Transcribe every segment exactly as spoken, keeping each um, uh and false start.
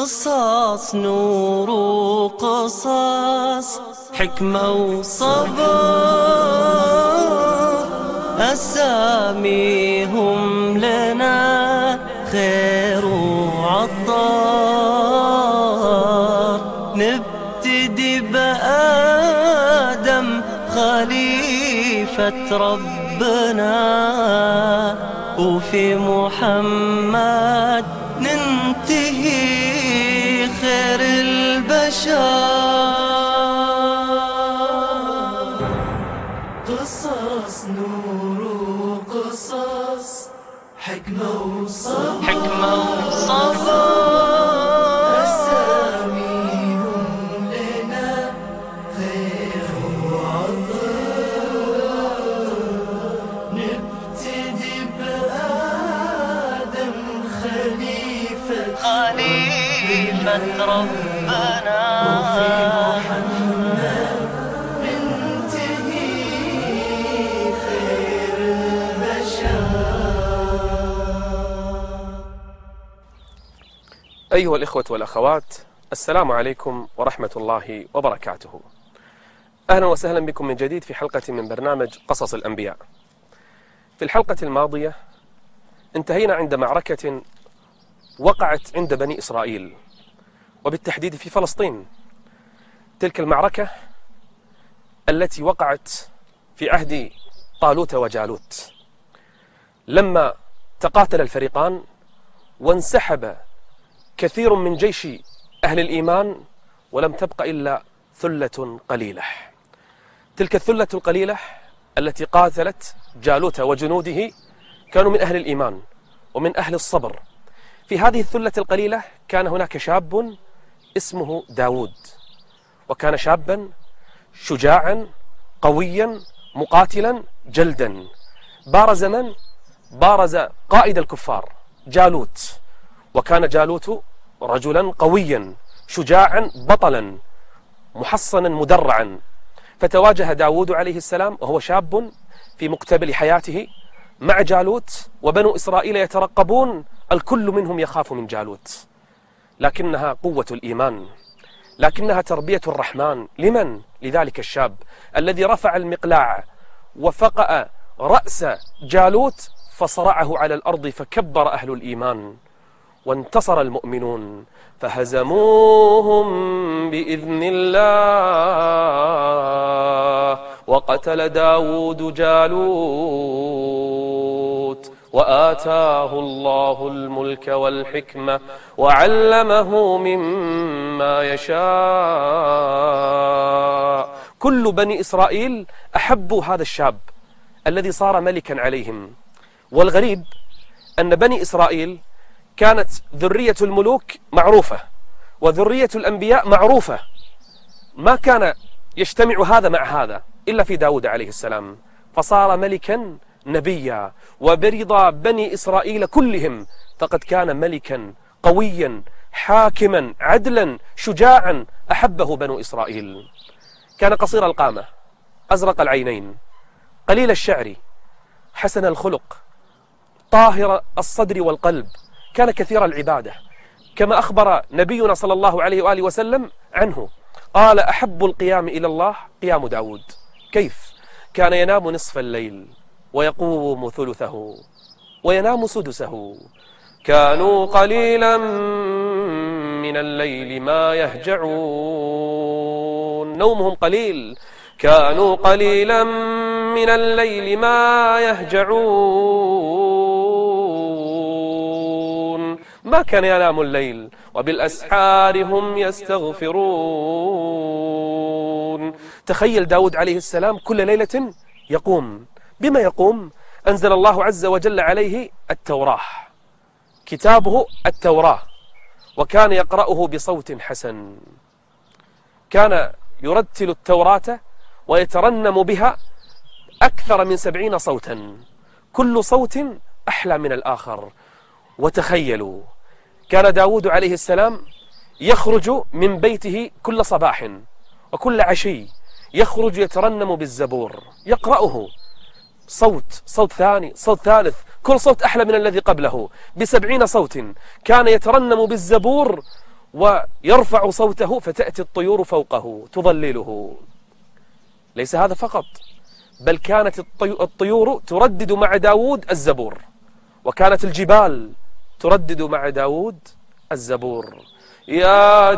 قصاص نور وقصاص حكمة وصبر، أساميهم لنا خير وعطار. نبتدي بآدم خليفة ربنا، وفي محمد ننتهي خير البشر. قصص نور وقصص حكمة وصبر، حكمة وصبر، أساميهم لنا خير وعطاء. نبتدي بآدم خليفة خليفة ربنا، وفي محمد ننتهي خير البشر. أيها الإخوة والأخوات، السلام عليكم ورحمة الله وبركاته. أهلا وسهلا بكم من جديد في حلقة من برنامج قصص الأنبياء. في الحلقة الماضية انتهينا عند معركة وقعت عند بني إسرائيل، وبالتحديد في فلسطين. تلك المعركة التي وقعت في عهد طالوت وجالوت، لما تقاتل الفريقان وانسحب كثير من جيش أهل الإيمان، ولم تبق إلا ثلة قليلة. تلك الثلة القليلة التي قاتلت جالوت وجنوده كانوا من أهل الإيمان ومن أهل الصبر. في هذه الثلة القليلة كان هناك شاب اسمه داود، وكان شابا شجاعا قويا مقاتلا جلدا. بارز من؟ بارز قائد الكفار جالوت، وكان جالوت رجلا قويا شجاعا بطلا محصنا مدرعا. فتواجه داود عليه السلام وهو شاب في مقتبل حياته مع جالوت، وبنو إسرائيل يترقبون، الكل منهم يخاف من جالوت. لكنها قوة الإيمان، لكنها تربية الرحمن. لمن؟ لذلك الشاب الذي رفع المقلاع وفقأ رأس جالوت فصرعه على الأرض، فكبر أهل الإيمان وانتصر المؤمنون، فهزموهم بإذن الله. وقتل داود جالوت، وآتاه الله الملك والحكمة، وعلمه مما يشاء. كل بني إسرائيل أحبوا هذا الشاب الذي صار ملكا عليهم. والغريب أن بني إسرائيل كانت ذرية الملوك معروفة وذرية الأنبياء معروفة، ما كان يجتمع هذا مع هذا إلا في داود عليه السلام، فصار ملكا نبيا. وبرضا بني إسرائيل كلهم، فقد كان ملكا قويا حاكما عدلا شجاعا أحبه بنو إسرائيل. كان قصير القامة، أزرق العينين، قليل الشعر، حسن الخلق، طاهر الصدر والقلب، كان كثير العبادة، كما أخبر نبينا صلى الله عليه وآله وسلم عنه، قال: أحب القيام إلى الله قيام داود. كيف؟ كان ينام نصف الليل ويقوم ثلثه وينام سدسه. كانوا قليلا من الليل ما يهجعون، نومهم قليل. كانوا قليلا من الليل ما يهجعون، ما كان ينام الليل، وبالأسحار هم يستغفرون. تخيل داود عليه السلام كل ليلة يقوم. بما يقوم؟ أنزل الله عز وجل عليه التوراة، كتابه التوراة، وكان يقرأه بصوت حسن. كان يرتل التوراة ويترنم بها أكثر من سبعين صوتا، كل صوت أحلى من الآخر. وتخيلوا، كان داود عليه السلام يخرج من بيته كل صباح وكل عشي، يخرج يترنم بالزبور، يقرأه صوت صوت ثاني صوت ثالث، كل صوت أحلى من الذي قبله بسبعين صوت. كان يترنم بالزبور ويرفع صوته فتأتي الطيور فوقه تظلله. ليس هذا فقط، بل كانت الطيور تردد مع داود الزبور، وكانت الجبال تردد مع داود الزبور. يا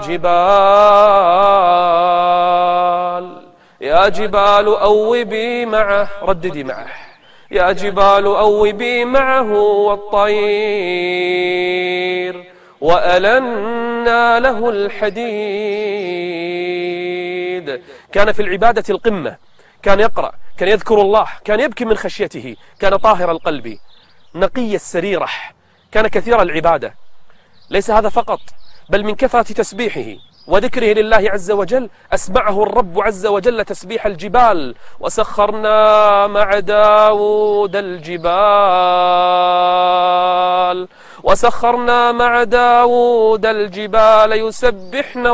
جبال يا جبال أوبي معه، رددي معه. يا جبال أوبي معه والطير وألنا له الحديد. كان في العبادة القمة، كان يقرأ، كان يذكر الله، كان يبكي من خشيته، كان طاهر القلب نقي السريرة، كان كثير العبادة. ليس هذا فقط، بل من كثرة تسبيحه وذكره لله عز وجل أسمعه الرب عز وجل تسبيح الجبال. وسخرنا مع داود الجبال وسخرنا مع داود الجبال يسبحن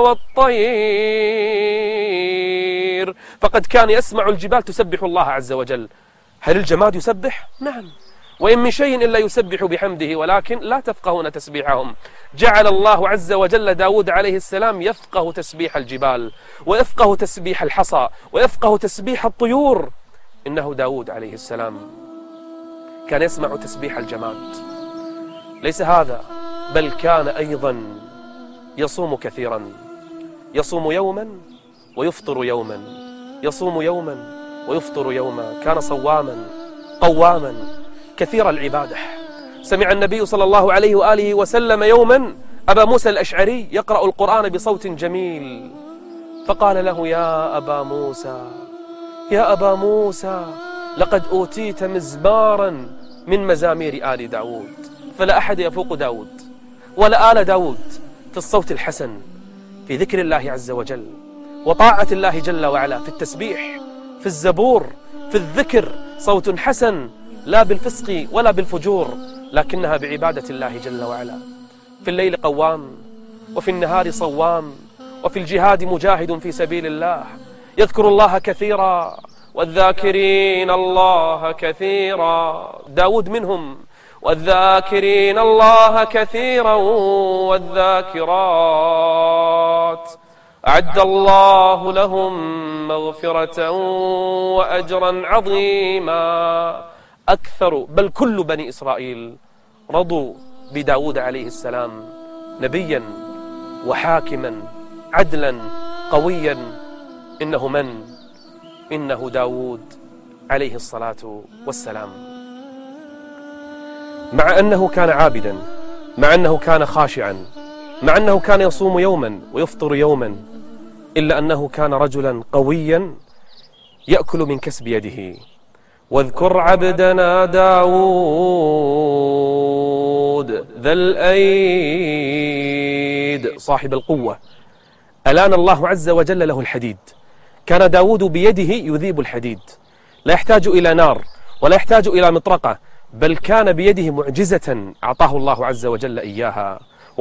والطير. فقد كان يسمع الجبال تسبح الله عز وجل. هل الجماد يسبح؟ نعم، وإن من شيء إلا يسبح بحمده ولكن لا تفقهون تسبيحهم. جعل الله عز وجل داود عليه السلام يفقه تسبيح الجبال، ويفقه تسبيح الحصى، ويفقه تسبيح الطيور. إنه داود عليه السلام كان يسمع تسبيح الجماد. ليس هذا، بل كان أيضا يصوم كثيرا، يصوم يوما ويفطر يوما، يصوم يوما ويفطر يوما. كان صواما قواما كثير العبادة. سمع النبي صلى الله عليه وآله وسلم يوما أبا موسى الأشعري يقرأ القرآن بصوت جميل، فقال له: يا أبا موسى يا أبا موسى لقد أوتيت مزمارا من مزامير آل داود. فلا أحد يفوق داود ولا آل داود في الصوت الحسن، في ذكر الله عز وجل وطاعة الله جل وعلا، في التسبيح، في الزبور، في الذكر. صوت حسن لا بالفسق ولا بالفجور، لكنها بعبادة الله جل وعلا. في الليل قوام، وفي النهار صوام، وفي الجهاد مجاهد في سبيل الله. يذكر الله كثيرا، والذاكرين الله كثيرا، داود منهم. والذاكرين الله كثيرا والذاكرات أعد الله لهم مغفرة وأجرا عظيما. أكثر بل كل بني إسرائيل رضوا بداود عليه السلام نبيا وحاكما عدلا قويا. إنه من؟ إنه داود عليه الصلاة والسلام. مع أنه كان عابدا، مع أنه كان خاشعا، مع أنه كان يصوم يوما ويفطر يوما، إلا أنه كان رجلا قويا يأكل من كسب يده. واذكر عبدنا داود ذا الأيد صاحب القوة، ألان الله عز وجل له الحديد. كان داود بيده يذيب الحديد، لا يحتاج إلى نار ولا يحتاج إلى مطرقة، بل كان بيده معجزة أعطاه الله عز وجل إياها.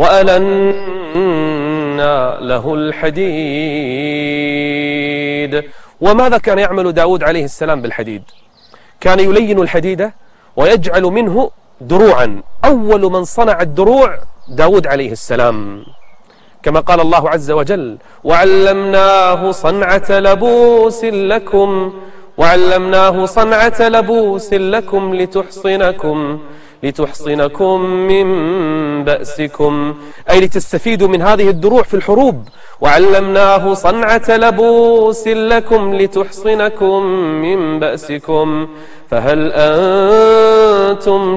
وألنا له الحديد. وماذا كان يعمل داود عليه السلام بالحديد؟ كان يلين الحديد ويجعل منه دروعا. أول من صنع الدروع داود عليه السلام، كما قال الله عز وجل: وعلمناه صنعة لبوس لكم وعلمناه صنعة لبوس لكم لتحصنكم لتحصنكم من بأسكم، أي لتستفيدوا من هذه الدروع في الحروب. وعلمناه صنعة لبوس لكم لتحصنكم من بأسكم فهل أنتم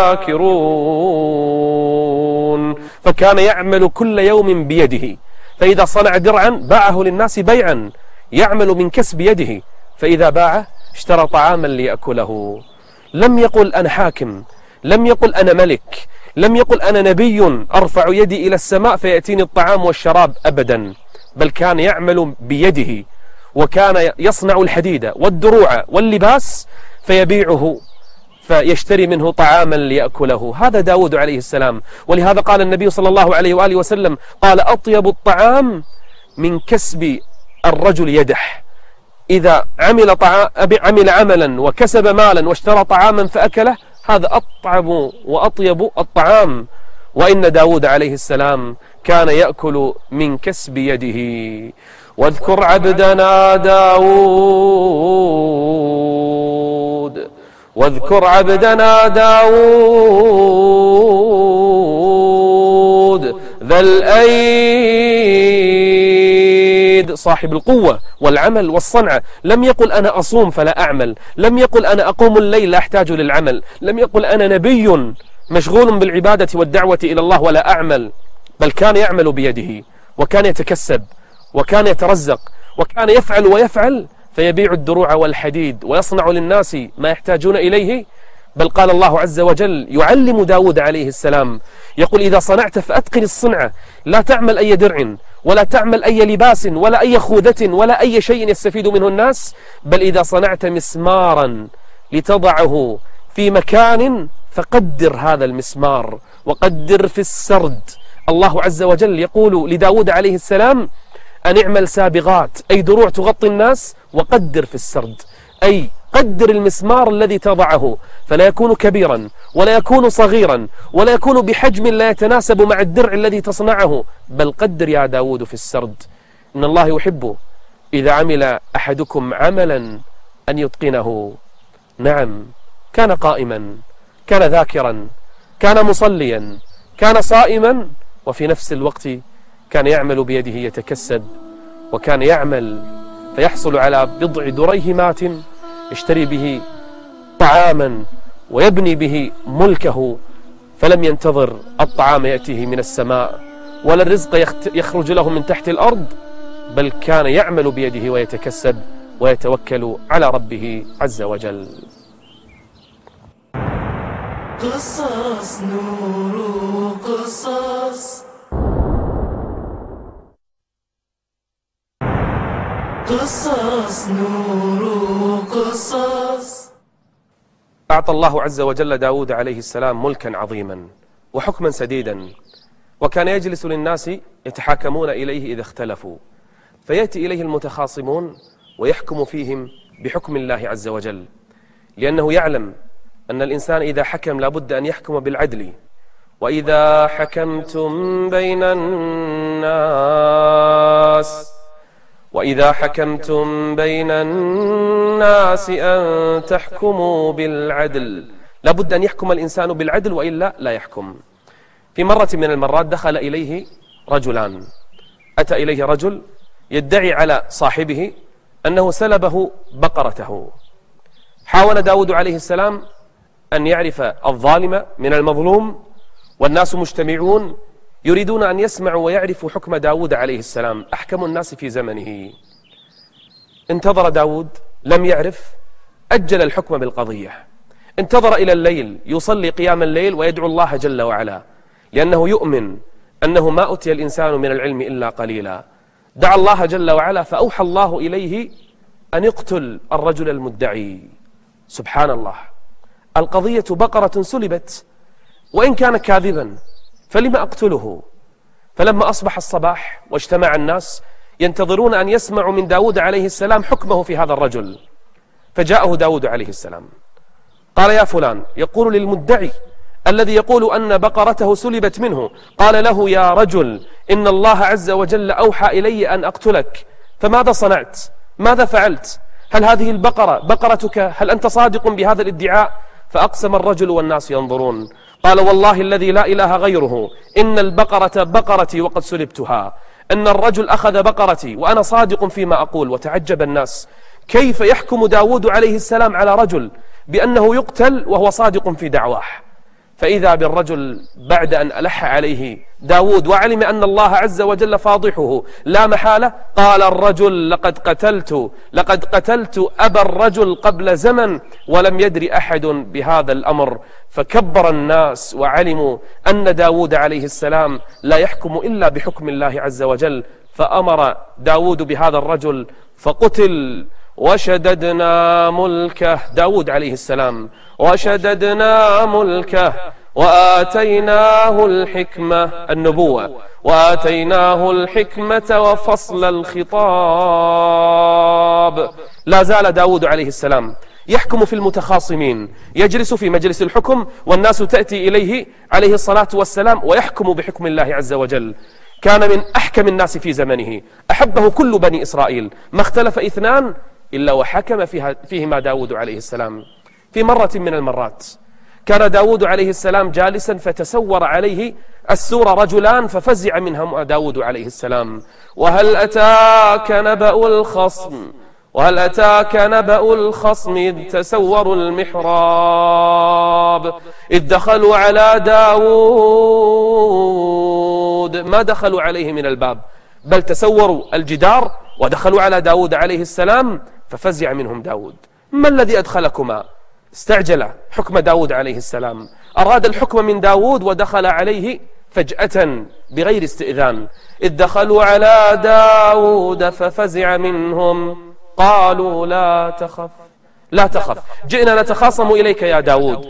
شاكرون. فكان يعمل كل يوم بيده، فإذا صنع درعا باعه للناس بيعا، يعمل من كسب يده، فإذا باعه اشترى طعاما ليأكله. لم يقل أنا حاكم، لم يقل أنا ملك، لم يقل أنا نبي أرفع يدي إلى السماء فيأتيني الطعام والشراب، أبدا، بل كان يعمل بيده، وكان يصنع الحديد والدروع واللباس فيبيعه فيشتري منه طعاما ليأكله. هذا داود عليه السلام. ولهذا قال النبي صلى الله عليه وآله وسلم: قال أطيب الطعام من كسب الرجل يده. إذا عمل, طعام عمل عملا وكسب مالا واشترى طعاما فأكله، هذا أطعم وأطيب الطعام. وإن داود عليه السلام كان يأكل من كسب يده. واذكر عبدنا داود واذكر عبدنا داود ذا الأيد صاحب القوة والعمل والصنعة. لم يقل أنا أصوم فلا أعمل، لم يقل أنا أقوم الليل لا أحتاج للعمل، لم يقل أنا نبي مشغول بالعبادة والدعوة إلى الله ولا أعمل، بل كان يعمل بيده، وكان يتكسب، وكان يترزق، وكان يفعل ويفعل، فيبيع الدروع والحديد ويصنع للناس ما يحتاجون إليه. بل قال الله عز وجل يعلم داود عليه السلام، يقول إذا صنعت فأتقن الصنعة، لا تعمل أي درع ولا تعمل أي لباس ولا أي خوذة ولا أي شيء يستفيد منه الناس، بل إذا صنعت مسمارا لتضعه في مكان فقدر هذا المسمار وقدر في السرد. الله عز وجل يقول لداود عليه السلام أن اعمل سابغات، أي دروع تغطي الناس، وقدر في السرد، أي قدر المسمار الذي تضعه فلا يكون كبيرا ولا يكون صغيرا ولا يكون بحجم لا يتناسب مع الدرع الذي تصنعه، بل قدر يا داود في السرد. إن الله يحب إذا عمل أحدكم عملا أن يتقنه. نعم، كان قائما، كان ذاكرا، كان مصليا، كان صائما، وفي نفس الوقت كان يعمل بيده يتكسب، وكان يعمل فيحصل على بضع دريهمات يشتري به طعاما ويبني به ملكه، فلم ينتظر الطعام يأتيه من السماء ولا الرزق يخرج له من تحت الأرض، بل كان يعمل بيده ويتكسب ويتوكل على ربه عز وجل. قصص نور قصص قصص نور قصص. أعطى الله عز وجل داود عليه السلام ملكا عظيما وحكما سديدا، وكان يجلس للناس يتحاكمون إليه إذا اختلفوا، فيأتي إليه المتخاصمون ويحكم فيهم بحكم الله عز وجل، لأنه يعلم أن الإنسان إذا حكم لابد أن يحكم بالعدل. وإذا حكمتم بين الناس وإذا حكمتم بين الناس أن تحكموا بالعدل، لابد أن يحكم الإنسان بالعدل وإلا لا يحكم. في مرة من المرات دخل إليه رجلان، أتى إليه رجل يدعي على صاحبه أنه سلبه بقرته. حاول داود عليه السلام أن يعرف الظالم من المظلوم، والناس مجتمعون يريدون أن يسمعوا ويعرفوا حكم داود عليه السلام، أحكم الناس في زمنه. انتظر داود لم يعرف، أجل الحكم بالقضية، انتظر إلى الليل يصلي قيام الليل ويدعو الله جل وعلا، لأنه يؤمن أنه ما أتي الإنسان من العلم إلا قليلا. دعا الله جل وعلا فأوحى الله إليه أن يقتل الرجل المدعي. سبحان الله، القضية بقرة سلبت، وإن كان كاذبا فلما أقتله؟ فلما أصبح الصباح واجتمع الناس ينتظرون أن يسمعوا من داود عليه السلام حكمه في هذا الرجل، فجاءه داود عليه السلام قال يا فلان، يقول للمدعي الذي يقول أن بقرته سلبت منه، قال له يا رجل إن الله عز وجل أوحى إلي أن أقتلك، فماذا صنعت؟ ماذا فعلت؟ هل هذه البقرة بقرتك؟ هل أنت صادق بهذا الادعاء؟ فأقسم الرجل والناس ينظرون، قال والله الذي لا إله غيره إن البقرة بقرتي وقد سلبتها، أن الرجل أخذ بقرتي وأنا صادق فيما أقول. وتعجب الناس كيف يحكم داود عليه السلام على رجل بأنه يقتل وهو صادق في دعواه. فإذا بالرجل بعد أن ألح عليه داود وعلم أن الله عز وجل فاضحه لا محالة، قال الرجل لقد قتلت لقد قتلت أبا الرجل قبل زمن ولم يدر أحد بهذا الأمر. فكبر الناس وعلموا أن داود عليه السلام لا يحكم إلا بحكم الله عز وجل، فأمر داود بهذا الرجل فقتل. وشددنا ملكه، داود عليه السلام، وشددنا ملكه وآتيناه الحكمة، النبوة، وآتيناه الحكمة وفصل الخطاب. لا زال داود عليه السلام يحكم في المتخاصمين، يجلس في مجلس الحكم والناس تأتي إليه عليه الصلاة والسلام ويحكم بحكم الله عز وجل. كان من أحكم الناس في زمنه، أحبه كل بني إسرائيل، ما اختلف اثنان إلا وحكم فيها فيهما داود عليه السلام. في مرة من المرات كان داود عليه السلام جالسا فتسور عليه السور رجلان ففزع منهم داود عليه السلام. وهل أتاك نبأ الخصم وهل أتاك نبأ الخصم إذ تسوروا المحراب إذ دخلوا على داود، ما دخلوا عليه من الباب بل تسوروا الجدار ودخلوا على داود عليه السلام ففزع منهم داود. ما الذي أدخلكما؟ استعجل حكم داود عليه السلام، أراد الحكم من داود ودخل عليه فجأة بغير استئذان. إذ دخلوا على داود ففزع منهم قالوا لا تخف لا تخف جئنا نتخاصم إليك يا داود،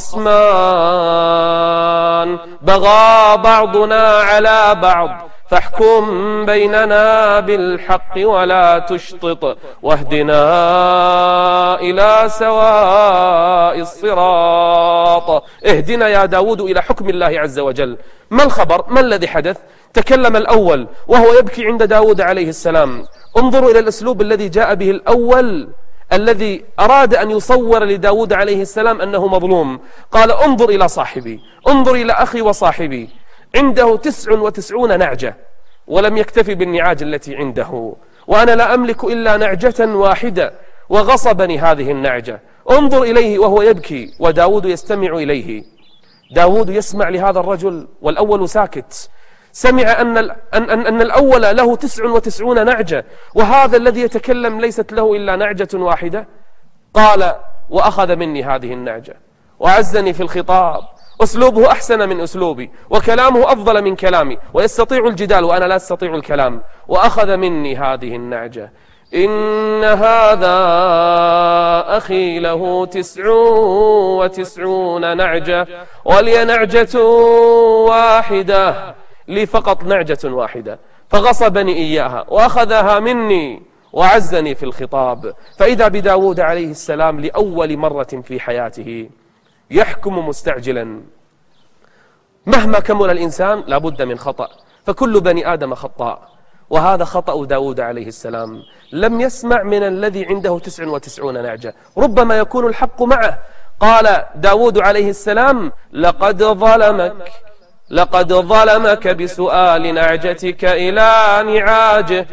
خصمان بغى بعضنا على بعض فاحكم بيننا بالحق ولا تشطط واهدنا إلى سواء الصراط. اهدنا يا داود إلى حكم الله عز وجل. ما الخبر؟ ما الذي حدث؟ تكلم الأول وهو يبكي عند داود عليه السلام. انظروا إلى الأسلوب الذي جاء به الأول الذي أراد أن يصور لداود عليه السلام أنه مظلوم. قال انظر إلى صاحبي، انظر إلى أخي وصاحبي، عنده تسع وتسعون نعجة ولم يكتفي بالنعاج التي عنده، وأنا لا أملك إلا نعجة واحدة وغصبني هذه النعجة. انظر إليه وهو يبكي وداود يستمع إليه. داود يسمع لهذا الرجل والأول ساكت، سمع أن, أن, أن, أن الأول له تسع وتسعون نعجة وهذا الذي يتكلم ليست له إلا نعجة واحدة. قال وأخذ مني هذه النعجة وعزني في الخطاب، أسلوبه أحسن من أسلوبي وكلامه أفضل من كلامي ويستطيع الجدال وأنا لا أستطيع الكلام، وأخذ مني هذه النعجة. إن هذا أخي له تسع وتسعون نعجة ولي نعجة واحدة، لي فقط نعجة واحدة، فغصبني إياها وأخذها مني وعزني في الخطاب. فإذا بداود عليه السلام لأول مرة في حياته يحكم مستعجلا. مهما كمل الإنسان لابد من خطأ، فكل بني آدم خطاء، وهذا خطأ داود عليه السلام. لم يسمع من الذي عنده تسع وتسعون نعجة، ربما يكون الحق معه. قال داود عليه السلام لقد ظلمك لقد ظلمك بسؤال نعجتك إلى نعاجه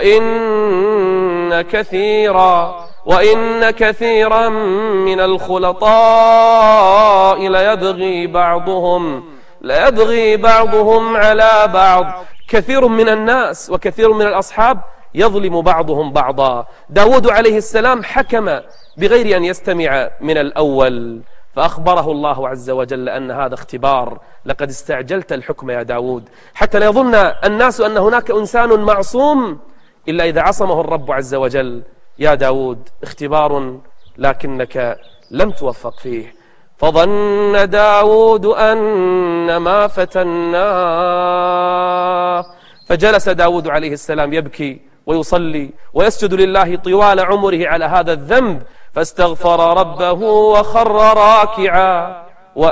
وإن كثيرا وإن كثيرا من الخلطاء ليبغي بعضهم ليبغي بعضهم على بعض. كثير من الناس وكثير من الأصحاب يظلم بعضهم بعضا. داود عليه السلام حكم بغير أن يستمع من الأول، فأخبره الله عز وجل أن هذا اختبار، لقد استعجلت الحكم يا داود، حتى لا يظن الناس أن هناك إنسان معصوم إلا إذا عصمه الرب عز وجل. يا داود اختبار لكنك لم توفق فيه. فظن داود أن ما فتناه، فجلس داود عليه السلام يبكي ويصلي ويسجد لله طوال عمره على هذا الذنب، فاستغفر ربه وخر راكعا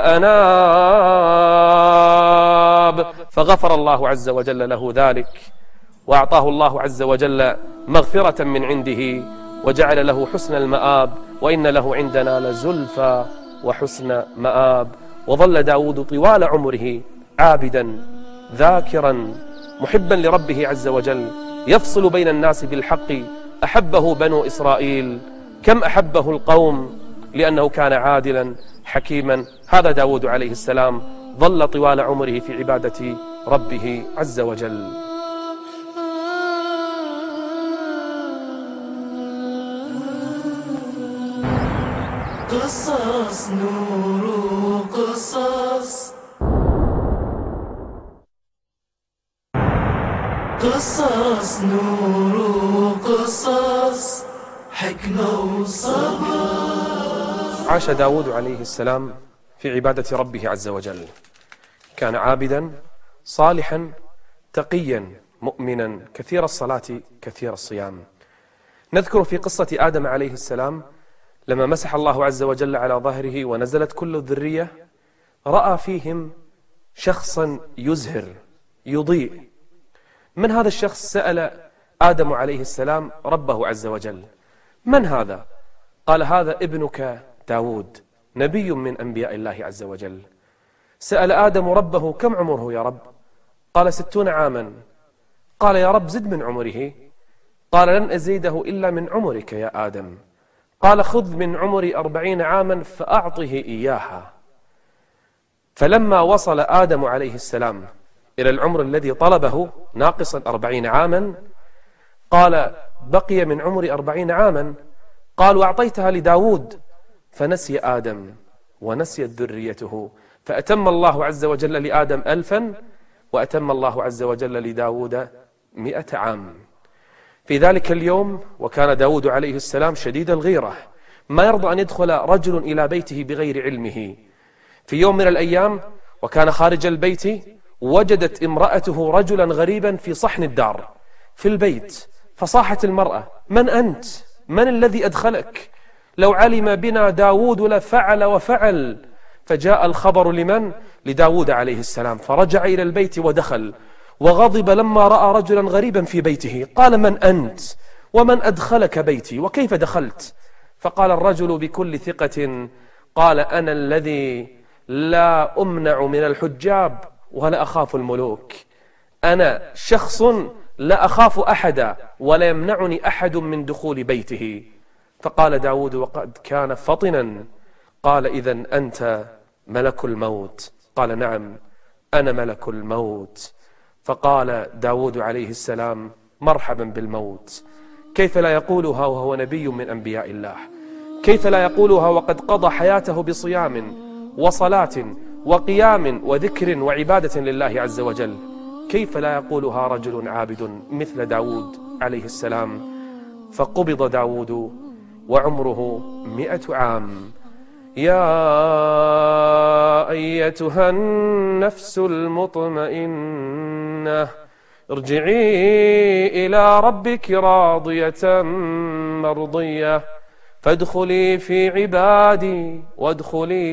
وأناب، فغفر الله عز وجل له ذلك، وأعطاه الله عز وجل مغفرة من عنده وجعل له حسن المآب، وإن له عندنا لزلفى وحسن مآب. وظل داود طوال عمره عابدا ذاكرا محبا لربه عز وجل، يفصل بين الناس بالحق. أحبه بنو إسرائيل كم أحبه القوم لأنه كان عادلا حكيما. هذا داود عليه السلام ظل طوال عمره في عبادة ربه عز وجل. قصص نور قصص قصص نور قصص حكمة وصبر. عاش داود عليه السلام في عبادة ربه عز وجل، كان عابدا صالحا تقيا مؤمنا كثير الصلاة كثير الصيام. نذكر في قصة آدم عليه السلام لما مسح الله عز وجل على ظهره ونزلت كل الذرية، رأى فيهم شخصا يزهر يضيء من هذا الشخص؟ سأل آدم عليه السلام ربه عز وجل: من هذا؟ قال: هذا ابنك داود، نبي من أنبياء الله عز وجل. سأل آدم ربه: كم عمره يا رب؟ قال: ستون عاما. قال: يا رب زد من عمره. قال: لن أزيده إلا من عمرك يا آدم. قال: خذ من عمري أربعين عاما فأعطه إياها. فلما وصل آدم عليه السلام إلى العمر الذي طلبه ناقصا أربعين عاما، قال: بقي من عمري أربعين عاما. قال: وأعطيتها لداود. فنسي آدم ونسيت ذريته، فأتم الله عز وجل لآدم ألفا، وأتم الله عز وجل لداود مئة عام. في ذلك اليوم وكان داود عليه السلام شديد الغيرة، ما يرضى أن يدخل رجل إلى بيته بغير علمه. في يوم من الأيام وكان خارج البيت، وجدت امرأته رجلا غريبا في صحن الدار في البيت، فصاحت المرأة: من أنت؟ من الذي أدخلك؟ لو علم بنا داود لفعل وفعل. فجاء الخبر لمن؟ لداود عليه السلام، فرجع إلى البيت ودخل، وغضب لما رأى رجلا غريبا في بيته. قال: من أنت؟ ومن أدخلك بيتي؟ وكيف دخلت؟ فقال الرجل بكل ثقة: قال: أنا الذي لا أمنع من الحجاب ولا أخاف الملوك. أنا شخص لا أخاف أحدا ولا يمنعني أحد من دخول بيته. فقال داود وقد كان فطنا: قال: إذن أنت ملك الموت؟ قال: نعم أنا ملك الموت. فقال داود عليه السلام: مرحبا بالموت. كيف لا يقولها وهو نبي من أنبياء الله؟ كيف لا يقولها وقد قضى حياته بصيام وصلاة وقيام وذكر وعبادة لله عز وجل؟ كيف لا يقولها رجل عابد مثل داود عليه السلام؟ فقبض داود وعمره مئة عام. يا أيتها النفس المطمئنة ارجعي إلى ربك راضية مرضية فادخلي في عبادي وادخلي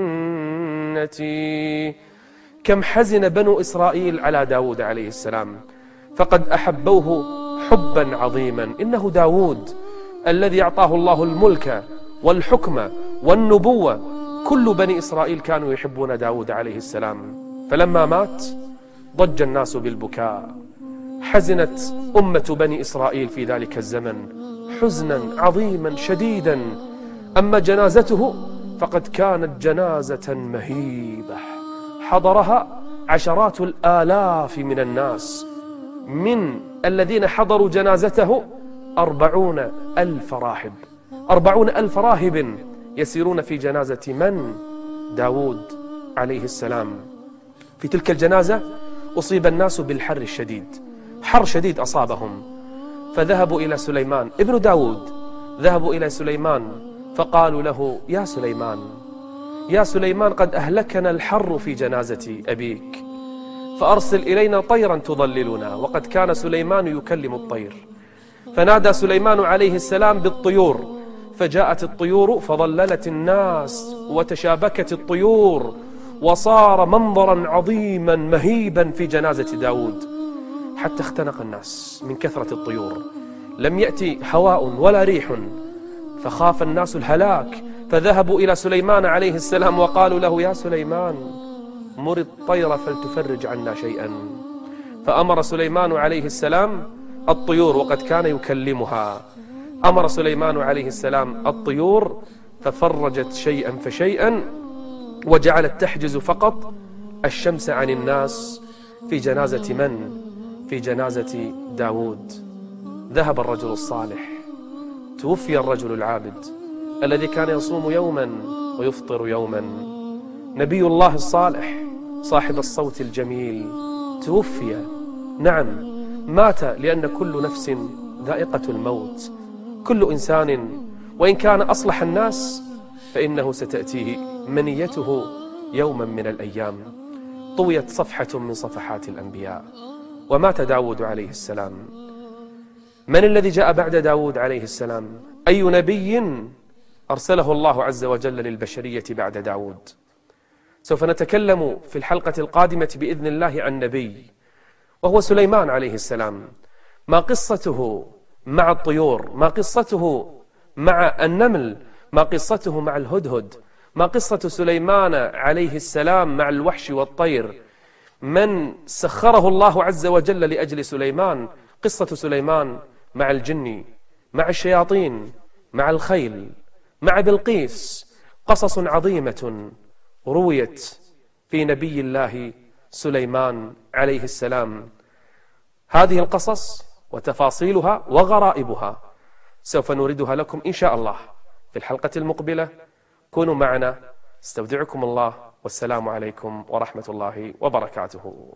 جنتي. كم حزن بنو إسرائيل على داود عليه السلام، فقد أحبوه حبا عظيما. إنه داود الذي أعطاه الله الملك والحكم والنبوة. كل بني إسرائيل كانوا يحبون داود عليه السلام. فلما مات ضج الناس بالبكاء. حزنت أمة بني إسرائيل في ذلك الزمن حزنا عظيما شديدا. أما جنازته فقد كانت جنازة مهيبة، حضرها عشرات الآلاف من الناس. من الذين حضروا جنازته أربعون ألف راهب، أربعون ألف راهب يسيرون في جنازة من؟ داود عليه السلام. في تلك الجنازة أصيب الناس بالحر الشديد، حر شديد أصابهم، فذهبوا إلى سليمان ابن داود، ذهبوا إلى سليمان فقالوا له: يا سليمان يا سليمان قد أهلكنا الحر في جنازة أبيك، فأرسل إلينا طيرا تظللنا. وقد كان سليمان يكلم الطير، فنادى سليمان عليه السلام بالطيور، فجاءت الطيور فظللت الناس وتشابكت الطيور، وصار منظرا عظيما مهيبا في جنازة داود، حتى اختنق الناس من كثرة الطيور. لم يأتي هواء ولا ريح، فخاف الناس الهلاك، فذهبوا إلى سليمان عليه السلام وقالوا له: يا سليمان مر الطير فلتفرج عنا شيئا. فأمر سليمان عليه السلام الطيور، وقد كان يكلمها، أمر سليمان عليه السلام الطيور ففرجت شيئا فشيئا، وجعلت تحجز فقط الشمس عن الناس في جنازة من؟ في جنازة داود. ذهب الرجل الصالح، توفي الرجل العابد الذي كان يصوم يوما ويفطر يوما. نبي الله الصالح صاحب الصوت الجميل توفي. نعم مات، لأن كل نفس ذائقة الموت. كل إنسان وإن كان أصلح الناس فإنه ستأتيه منيته يوما من الأيام. طويت صفحة من صفحات الأنبياء ومات داود عليه السلام. من الذي جاء بعد داود عليه السلام؟ أي نبي أرسله الله عز وجل للبشرية بعد داود؟ سوف نتكلم في الحلقة القادمة بإذن الله عن نبي، وهو سليمان عليه السلام. ما قصته مع الطيور، ما قصته مع النمل، ما قصته مع الهدهد، ما قصة سليمان عليه السلام مع الوحش والطير. من سخره الله عز وجل لأجل سليمان؟ قصة سليمان مع الجن، مع الشياطين، مع الخيل، مع بلقيس. قصص عظيمة رويت في نبي الله سليمان عليه السلام. هذه القصص وتفاصيلها وغرائبها سوف نوردها لكم إن شاء الله في الحلقة المقبلة. كونوا معنا، استودعكم الله، والسلام عليكم ورحمة الله وبركاته.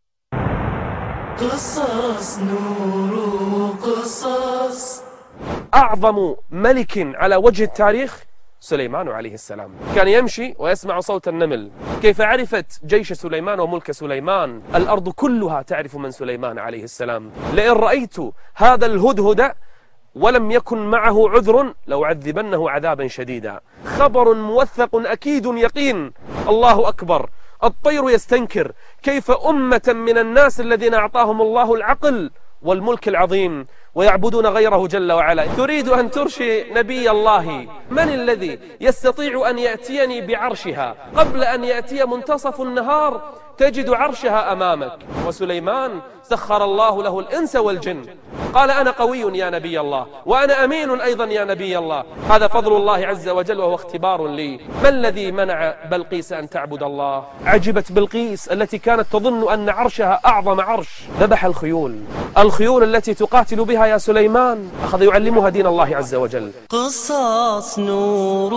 قصص نور قصص. أعظم ملك على وجه التاريخ سليمان عليه السلام. كان يمشي ويسمع صوت النمل. كيف عرفت جيش سليمان وملك سليمان؟ الأرض كلها تعرف من سليمان عليه السلام. لئن رأيت هذا الهدهد ولم يكن معه عذر لأعذبنه عذابا شديدا. خبر موثق أكيد يقين. الله أكبر. الطير يستنكر. كيف أمة من الناس الذين أعطاهم الله العقل والملك العظيم ويعبدون غيره جل وعلا تريد أن ترشي نبي الله؟ من الذي يستطيع أن يأتيني بعرشها قبل أن يأتي منتصف النهار تجد عرشها أمامك؟ وسليمان سخر الله له الإنس والجن. قال أنا قوي يا نبي الله، وأنا أمين أيضا يا نبي الله. هذا فضل الله عز وجل وهو اختبار لي. ما الذي منع بلقيس أن تعبد الله؟ عجبت بلقيس التي كانت تظن أن عرشها أعظم عرش. ذبح الخيول، الخيول التي تقاتل بها يا سليمان أخذ يعلمها دين الله عز وجل. قصص نور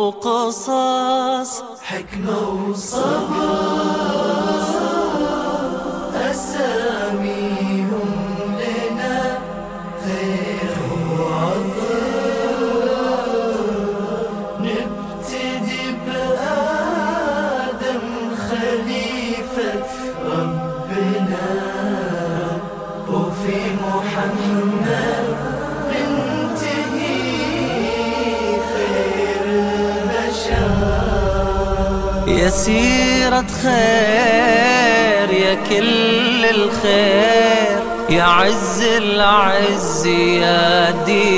قصص، حكمة وصبر، أساميهم لنا خير وعطر. نبتدي بآدم خليفة ربنا، وفي محمد ننتهي خير البشر. يا سيرة خير يا كل الخير، يا عز العز يا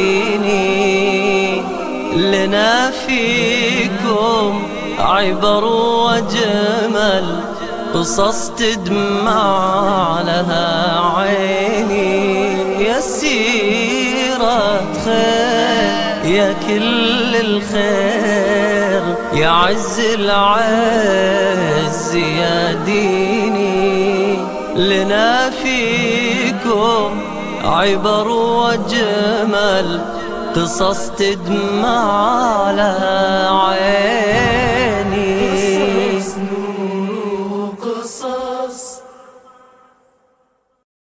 ديني. لنا فيكم عبر وجمل، قصص تدمع لها عيني. يا سيرة خير يا كل الخير، يا عز العز يا ديني. لنا فيكم عبر وجمل، قصص تدمع لها عيني.